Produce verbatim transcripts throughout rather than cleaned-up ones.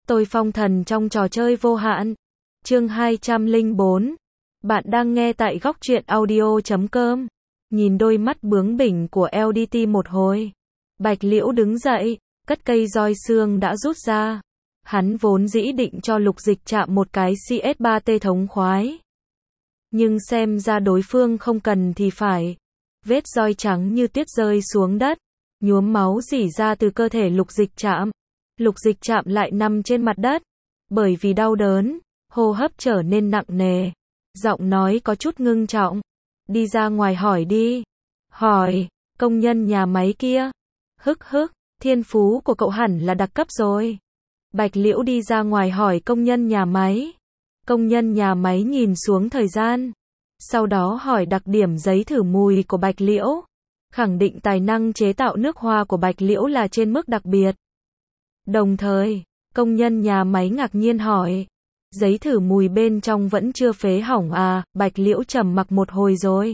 Tôi phong thần trong trò chơi vô hạn. Chương hai trăm lẻ bốn. Bạn đang nghe tại góc truyện audio chấm com. Nhìn đôi mắt bướng bỉnh của lờ đê tê một hồi, Bạch Liễu đứng dậy, cất cây roi xương đã rút ra. Hắn vốn dĩ định cho Lục Dịch chạm một cái xê ét ba tê thống khoái. Nhưng xem ra đối phương không cần thì phải. Vết roi trắng như tuyết rơi xuống đất, nhuốm máu rỉ ra từ cơ thể Lục Dịch chạm. Lục Dịch chạm lại nằm trên mặt đất. Bởi vì đau đớn, hô hấp trở nên nặng nề. Giọng nói có chút ngưng trọng. Đi ra ngoài hỏi đi. Hỏi, công nhân nhà máy kia. Hức hức, thiên phú của cậu hẳn là đặc cấp rồi. Bạch Liễu đi ra ngoài hỏi công nhân nhà máy. Công nhân nhà máy nhìn xuống thời gian. Sau đó hỏi đặc điểm giấy thử mùi của Bạch Liễu. Khẳng định tài năng chế tạo nước hoa của Bạch Liễu là trên mức đặc biệt. Đồng thời, công nhân nhà máy ngạc nhiên hỏi. Giấy thử mùi bên trong vẫn chưa phế hỏng à? Bạch Liễu trầm mặc một hồi rồi.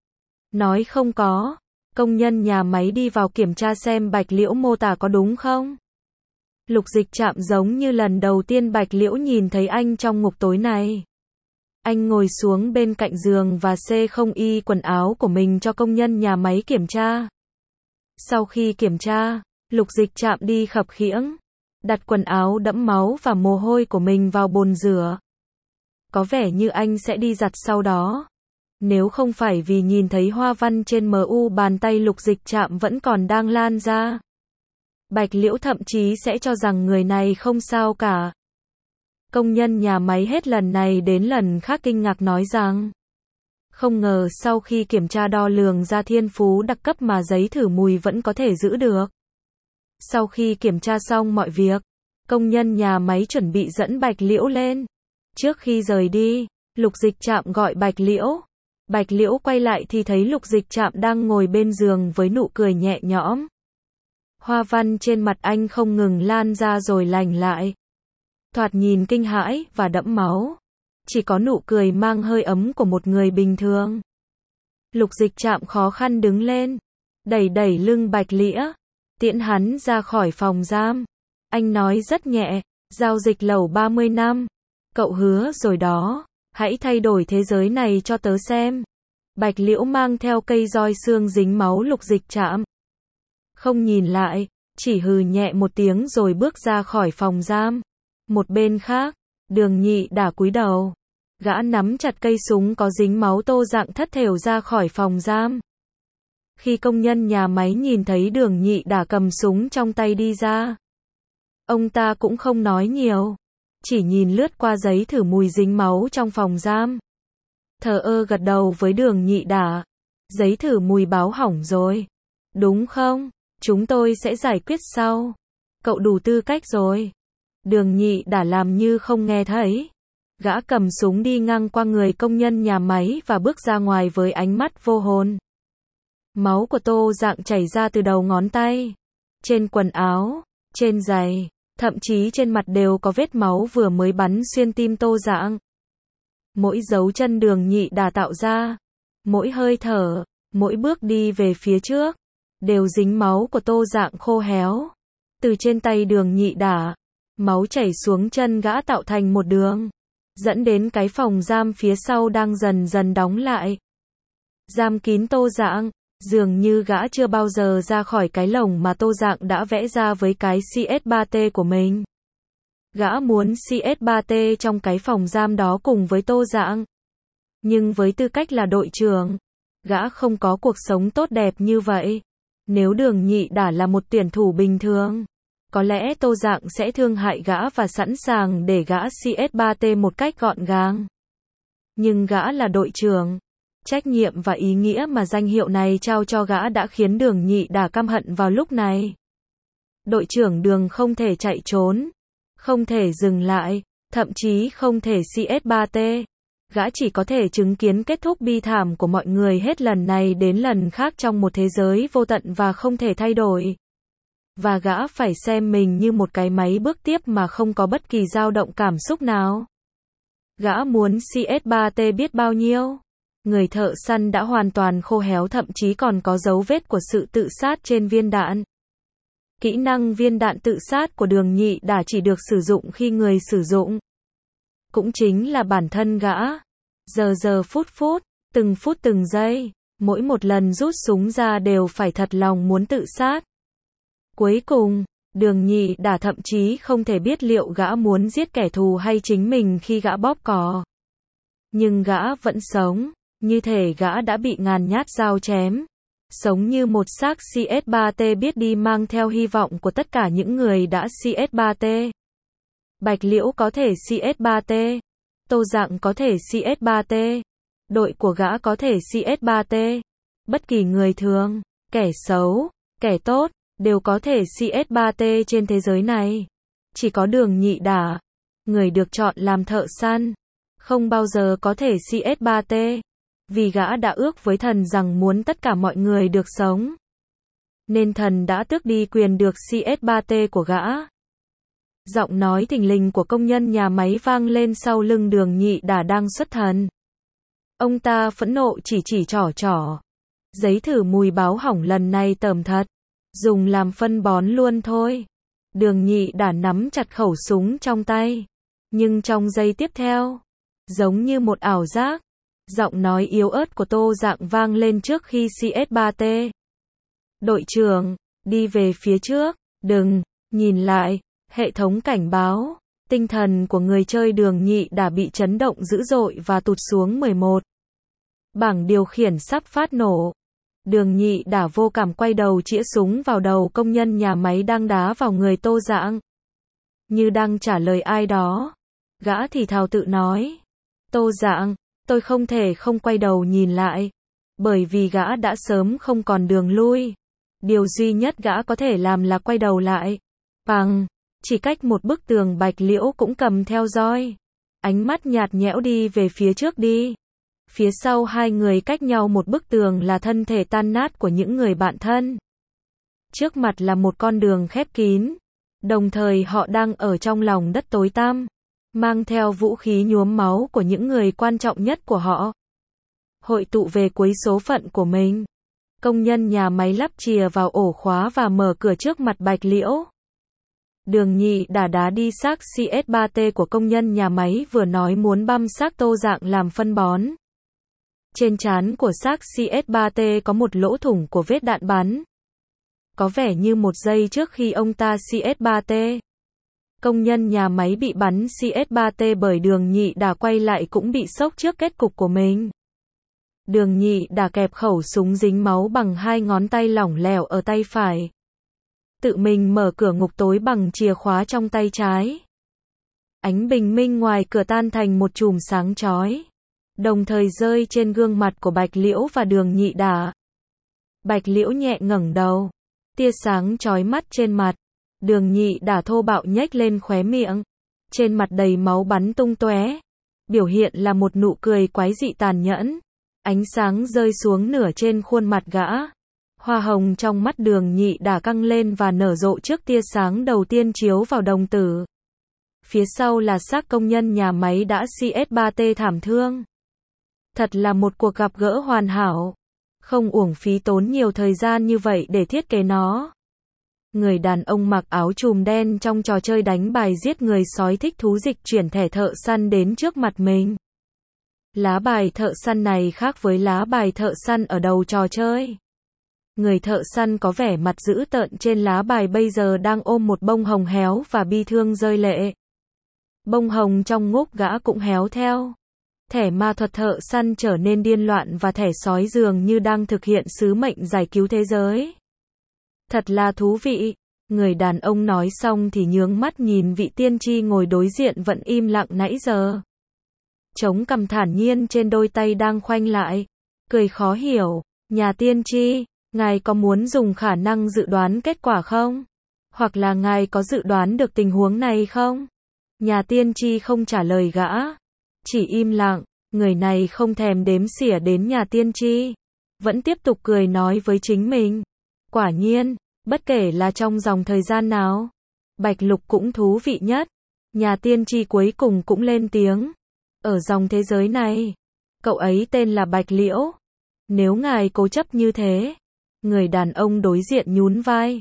Nói không có. Công nhân nhà máy đi vào kiểm tra xem Bạch Liễu mô tả có đúng không. Lục Dịch chạm giống như lần đầu tiên Bạch Liễu nhìn thấy anh trong ngục tối này. Anh ngồi xuống bên cạnh giường và xê không y quần áo của mình cho công nhân nhà máy kiểm tra. Sau khi kiểm tra, Lục Dịch chạm đi khập khiễng, đặt quần áo đẫm máu và mồ hôi của mình vào bồn rửa. Có vẻ như anh sẽ đi giặt sau đó. Nếu không phải vì nhìn thấy hoa văn trên mu bàn tay Lục Dịch chạm vẫn còn đang lan ra, Bạch Liễu thậm chí sẽ cho rằng người này không sao cả. Công nhân nhà máy hết lần này đến lần khác kinh ngạc nói rằng, không ngờ sau khi kiểm tra đo lường ra thiên phú đặc cấp mà giấy thử mùi vẫn có thể giữ được. Sau khi kiểm tra xong mọi việc, công nhân nhà máy chuẩn bị dẫn Bạch Liễu lên. Trước khi rời đi, Lục Dịch chạm gọi Bạch Liễu. Bạch Liễu quay lại thì thấy Lục Dịch chạm đang ngồi bên giường với nụ cười nhẹ nhõm. Hoa văn trên mặt anh không ngừng lan ra rồi lành lại. Thoạt nhìn kinh hãi và đẫm máu. Chỉ có nụ cười mang hơi ấm của một người bình thường. Lục Dịch chạm khó khăn đứng lên, đẩy đẩy lưng Bạch Liễu, tiễn hắn ra khỏi phòng giam. Anh nói rất nhẹ, giao dịch lẩu ba mươi năm. Cậu hứa rồi đó, hãy thay đổi thế giới này cho tớ xem. Bạch Liễu mang theo cây roi xương dính máu Lục Dịch chạm. Không nhìn lại, chỉ hừ nhẹ một tiếng rồi bước ra khỏi phòng giam. Một bên khác, Đường Nhị Đả cúi đầu. Gã nắm chặt cây súng có dính máu Tô Dạng thất thểu ra khỏi phòng giam. Khi công nhân nhà máy nhìn thấy Đường Nhị Đả cầm súng trong tay đi ra, ông ta cũng không nói nhiều, chỉ nhìn lướt qua giấy thử mùi dính máu trong phòng giam. Thờ ơ gật đầu với Đường Nhị Đả. Giấy thử mùi báo hỏng rồi, đúng không? Chúng tôi sẽ giải quyết sau. Cậu đủ tư cách rồi. Đường Nhị Đả làm như không nghe thấy. Gã cầm súng đi ngang qua người công nhân nhà máy và bước ra ngoài với ánh mắt vô hồn. Máu của Tô Dạng chảy ra từ đầu ngón tay, trên quần áo, trên giày, thậm chí trên mặt đều có vết máu vừa mới bắn xuyên tim Tô Dạng. Mỗi dấu chân Đường Nhị Đả tạo ra, mỗi hơi thở, mỗi bước đi về phía trước, đều dính máu của Tô Dạng khô héo. Từ trên tay Đường Nhị Đả, máu chảy xuống chân gã tạo thành một đường, dẫn đến cái phòng giam phía sau đang dần dần đóng lại. Giam kín Tô Dạng, dường như gã chưa bao giờ ra khỏi cái lồng mà Tô Dạng đã vẽ ra với cái xê ét ba tê của mình. Gã muốn xê ét ba tê trong cái phòng giam đó cùng với Tô Dạng. Nhưng với tư cách là đội trưởng, gã không có cuộc sống tốt đẹp như vậy. Nếu Đường Nhị Đả là một tuyển thủ bình thường, có lẽ Tô Dạng sẽ thương hại gã và sẵn sàng để gã xê ét ba tê một cách gọn gàng. Nhưng gã là đội trưởng. Trách nhiệm và ý nghĩa mà danh hiệu này trao cho gã đã khiến Đường Nhị Đả căm hận vào lúc này. Đội trưởng Đường không thể chạy trốn, không thể dừng lại, thậm chí không thể xê ét ba tê. Gã chỉ có thể chứng kiến kết thúc bi thảm của mọi người hết lần này đến lần khác trong một thế giới vô tận và không thể thay đổi. Và gã phải xem mình như một cái máy bước tiếp mà không có bất kỳ dao động cảm xúc nào. Gã muốn xê ét ba tê biết bao nhiêu. Người thợ săn đã hoàn toàn khô héo, thậm chí còn có dấu vết của sự tự sát trên viên đạn. Kỹ năng viên đạn tự sát của Đường Nhị Đả chỉ được sử dụng khi người sử dụng cũng chính là bản thân gã. Giờ giờ phút phút, từng phút từng giây, mỗi một lần rút súng ra đều phải thật lòng muốn tự sát. Cuối cùng, Đường Nhị Đả thậm chí không thể biết liệu gã muốn giết kẻ thù hay chính mình khi gã bóp cò. Nhưng gã vẫn sống, như thể gã đã bị ngàn nhát dao chém. Sống như một xác C S ba T biết đi mang theo hy vọng của tất cả những người đã C S ba T. Bạch Liễu có thể C S ba T. Tô Dạng có thể C S ba T. Đội của gã có thể C S ba T. Bất kỳ người thường, kẻ xấu, kẻ tốt, đều có thể C S ba T trên thế giới này. Chỉ có Đường Nhị Đả, người được chọn làm thợ săn, không bao giờ có thể C S ba T. Vì gã đã ước với thần rằng muốn tất cả mọi người được sống. Nên thần đã tước đi quyền được C S ba T của gã. Giọng nói thình lình của công nhân nhà máy vang lên sau lưng Đường Nhị Đả đang xuất thần. Ông ta phẫn nộ chỉ chỉ trỏ trỏ. Giấy thử mùi báo hỏng lần này tởm thật. Dùng làm phân bón luôn thôi. Đường Nhị Đả nắm chặt khẩu súng trong tay. Nhưng trong giây tiếp theo, giống như một ảo giác, giọng nói yếu ớt của Tô Dạng vang lên trước khi C S ba T. Đội trưởng, đi về phía trước, đừng, nhìn lại, hệ thống cảnh báo. Tinh thần của người chơi Đường Nhị Đả bị chấn động dữ dội và tụt xuống mười một. Bảng điều khiển sắp phát nổ. Đường Nhị Đả vô cảm quay đầu chĩa súng vào đầu công nhân nhà máy đang đá vào người Tô Dạng. Như đang trả lời ai đó, gã thì thào tự nói. Tô Dạng, tôi không thể không quay đầu nhìn lại. Bởi vì gã đã sớm không còn đường lui. Điều duy nhất gã có thể làm là quay đầu lại. Bằng, chỉ cách một bức tường Bạch Liễu cũng cầm theo roi. Ánh mắt nhạt nhẽo đi về phía trước đi. Phía sau hai người cách nhau một bức tường là thân thể tan nát của những người bạn thân. Trước mặt là một con đường khép kín. Đồng thời họ đang ở trong lòng đất tối tăm, mang theo vũ khí nhuốm máu của những người quan trọng nhất của họ. Hội tụ về cuối số phận của mình. Công nhân nhà máy lắp chìa vào ổ khóa và mở cửa trước mặt Bạch Liễu. Đường Nhị Đả đá đi xác C S ba T của công nhân nhà máy vừa nói muốn băm xác Tô Dạng làm phân bón. Trên trán của xác C S ba T có một lỗ thủng của vết đạn bắn. Có vẻ như một giây trước khi ông ta C S ba T. Công nhân nhà máy bị bắn C S ba T bởi Đường Nhị Đả quay lại cũng bị sốc trước kết cục của mình. Đường Nhị Đả kẹp khẩu súng dính máu bằng hai ngón tay lỏng lẻo ở tay phải. Tự mình mở cửa ngục tối bằng chìa khóa trong tay trái. Ánh bình minh ngoài cửa tan thành một chùm sáng chói, đồng thời rơi trên gương mặt của Bạch Liễu và Đường Nhị Đả. Bạch Liễu nhẹ ngẩng đầu, tia sáng chói mắt trên mặt. Đường Nhị Đả thô bạo nhếch lên khóe miệng, trên mặt đầy máu bắn tung tóe. Biểu hiện là một nụ cười quái dị tàn nhẫn. Ánh sáng rơi xuống nửa trên khuôn mặt gã. Hoa hồng trong mắt Đường Nhị Đả căng lên và nở rộ trước tia sáng đầu tiên chiếu vào đồng tử. Phía sau là xác công nhân nhà máy đã C S ba T thảm thương. Thật là một cuộc gặp gỡ hoàn hảo. Không uổng phí tốn nhiều thời gian như vậy để thiết kế nó. Người đàn ông mặc áo chùm đen trong trò chơi đánh bài giết người sói thích thú dịch chuyển thẻ thợ săn đến trước mặt mình. Lá bài thợ săn này khác với lá bài thợ săn ở đầu trò chơi. Người thợ săn có vẻ mặt dữ tợn trên lá bài bây giờ đang ôm một bông hồng héo và bi thương rơi lệ. Bông hồng trong ngúc gã cũng héo theo. Thẻ ma thuật thợ săn trở nên điên loạn và thẻ sói dường như đang thực hiện sứ mệnh giải cứu thế giới. Thật là thú vị. Người đàn ông nói xong thì nhướng mắt nhìn vị tiên tri ngồi đối diện vẫn im lặng nãy giờ. Chống cằm thản nhiên trên đôi tay đang khoanh lại. Cười khó hiểu. Nhà tiên tri, ngài có muốn dùng khả năng dự đoán kết quả không? Hoặc là ngài có dự đoán được tình huống này không? Nhà tiên tri không trả lời gã. Chỉ im lặng. Người này không thèm đếm xỉa đến nhà tiên tri. Vẫn tiếp tục cười nói với chính mình. Quả nhiên, bất kể là trong dòng thời gian nào, Bạch Lục cũng thú vị nhất. Nhà tiên tri cuối cùng cũng lên tiếng. Ở dòng thế giới này, cậu ấy tên là Bạch Liễu. Nếu ngài cố chấp như thế, người đàn ông đối diện nhún vai.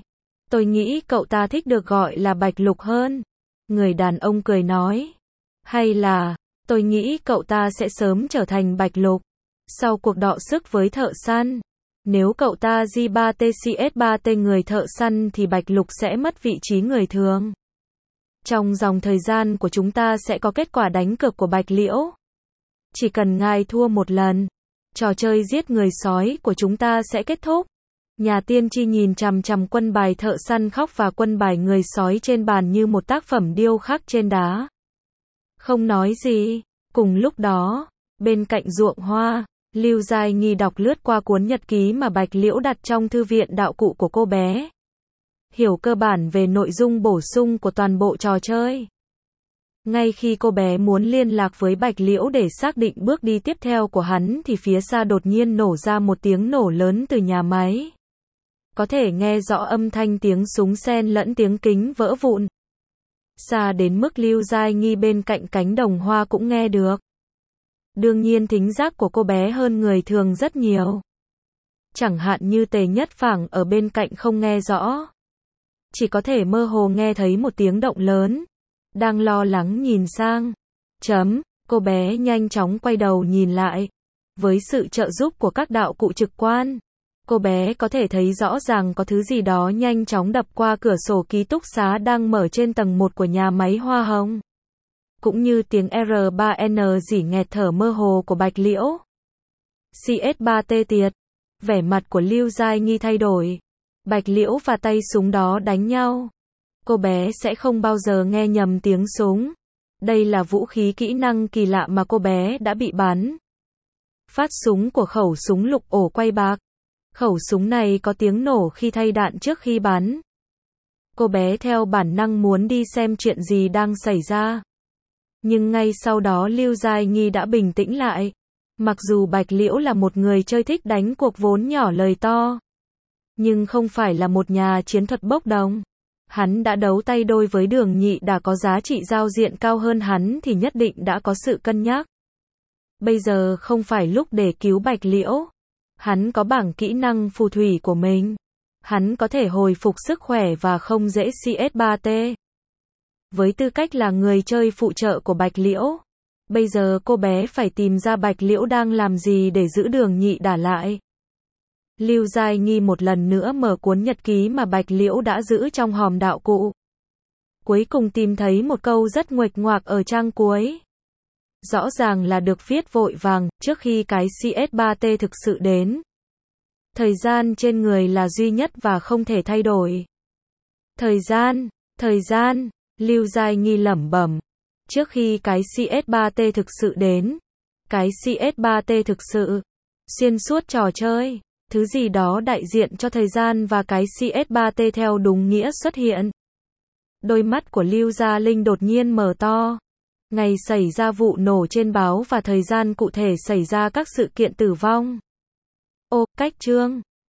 Tôi nghĩ cậu ta thích được gọi là Bạch Lục hơn. Người đàn ông cười nói. Hay là, tôi nghĩ cậu ta sẽ sớm trở thành Bạch Lục. Sau cuộc đọ sức với thợ săn. Nếu cậu ta G ba T C S ba T người thợ săn thì Bạch Lục sẽ mất vị trí người thường. Trong dòng thời gian của chúng ta sẽ có kết quả đánh cược của Bạch Liễu. Chỉ cần ngài thua một lần, trò chơi giết người sói của chúng ta sẽ kết thúc. Nhà tiên tri nhìn chằm chằm quân bài thợ săn khóc và quân bài người sói trên bàn như một tác phẩm điêu khắc trên đá. Không nói gì. Cùng lúc đó, bên cạnh ruộng hoa, Lưu Giai Nghi đọc lướt qua cuốn nhật ký mà Bạch Liễu đặt trong thư viện đạo cụ của cô bé. Hiểu cơ bản về nội dung bổ sung của toàn bộ trò chơi. Ngay khi cô bé muốn liên lạc với Bạch Liễu để xác định bước đi tiếp theo của hắn thì phía xa đột nhiên nổ ra một tiếng nổ lớn từ nhà máy. Có thể nghe rõ âm thanh tiếng súng xen lẫn tiếng kính vỡ vụn. Xa đến mức Lưu Giai Nghi bên cạnh cánh đồng hoa cũng nghe được. Đương nhiên thính giác của cô bé hơn người thường rất nhiều. Chẳng hạn như Tề Nhất Phảng ở bên cạnh không nghe rõ. Chỉ có thể mơ hồ nghe thấy một tiếng động lớn. Đang lo lắng nhìn sang. Chấm, cô bé nhanh chóng quay đầu nhìn lại. Với sự trợ giúp của các đạo cụ trực quan, cô bé có thể thấy rõ ràng có thứ gì đó nhanh chóng đập qua cửa sổ ký túc xá đang mở trên tầng một của nhà máy Hoa Hồng. Cũng như tiếng R ba N rỉ nghẹt thở mơ hồ của Bạch Liễu. C S ba T tiệt. Vẻ mặt của Lưu Giai Nghi thay đổi. Bạch Liễu và tay súng đó đánh nhau. Cô bé sẽ không bao giờ nghe nhầm tiếng súng. Đây là vũ khí kỹ năng kỳ lạ mà cô bé đã bị bắn. Phát súng của khẩu súng lục ổ quay bạc. Khẩu súng này có tiếng nổ khi thay đạn trước khi bắn. Cô bé theo bản năng muốn đi xem chuyện gì đang xảy ra. Nhưng ngay sau đó Lưu Giai Nghi đã bình tĩnh lại. Mặc dù Bạch Liễu là một người chơi thích đánh cuộc vốn nhỏ lời to, nhưng không phải là một nhà chiến thuật bốc đồng. Hắn đã đấu tay đôi với Đường Nhị đã có giá trị giao diện cao hơn hắn thì nhất định đã có sự cân nhắc. Bây giờ không phải lúc để cứu Bạch Liễu. Hắn có bảng kỹ năng phù thủy của mình. Hắn có thể hồi phục sức khỏe và không dễ C S ba T. Với tư cách là người chơi phụ trợ của Bạch Liễu, bây giờ cô bé phải tìm ra Bạch Liễu đang làm gì để giữ Đường Nhị đả lại. Lưu Giai Nghi một lần nữa mở cuốn nhật ký mà Bạch Liễu đã giữ trong hòm đạo cụ. Cuối cùng tìm thấy một câu rất nguệch ngoạc ở trang cuối. Rõ ràng là được viết vội vàng, trước khi cái C S ba T thực sự đến. Thời gian trên người là duy nhất và không thể thay đổi. Thời gian, thời gian, Lưu Giai Nghi lẩm bẩm. Trước khi cái C S ba T thực sự đến. Cái C S ba T thực sự. Xuyên suốt trò chơi. Thứ gì đó đại diện cho thời gian và cái C S ba T theo đúng nghĩa xuất hiện. Đôi mắt của Lưu Gia Linh đột nhiên mở to. Ngày xảy ra vụ nổ trên báo và thời gian cụ thể xảy ra các sự kiện tử vong. Ô, cách chương.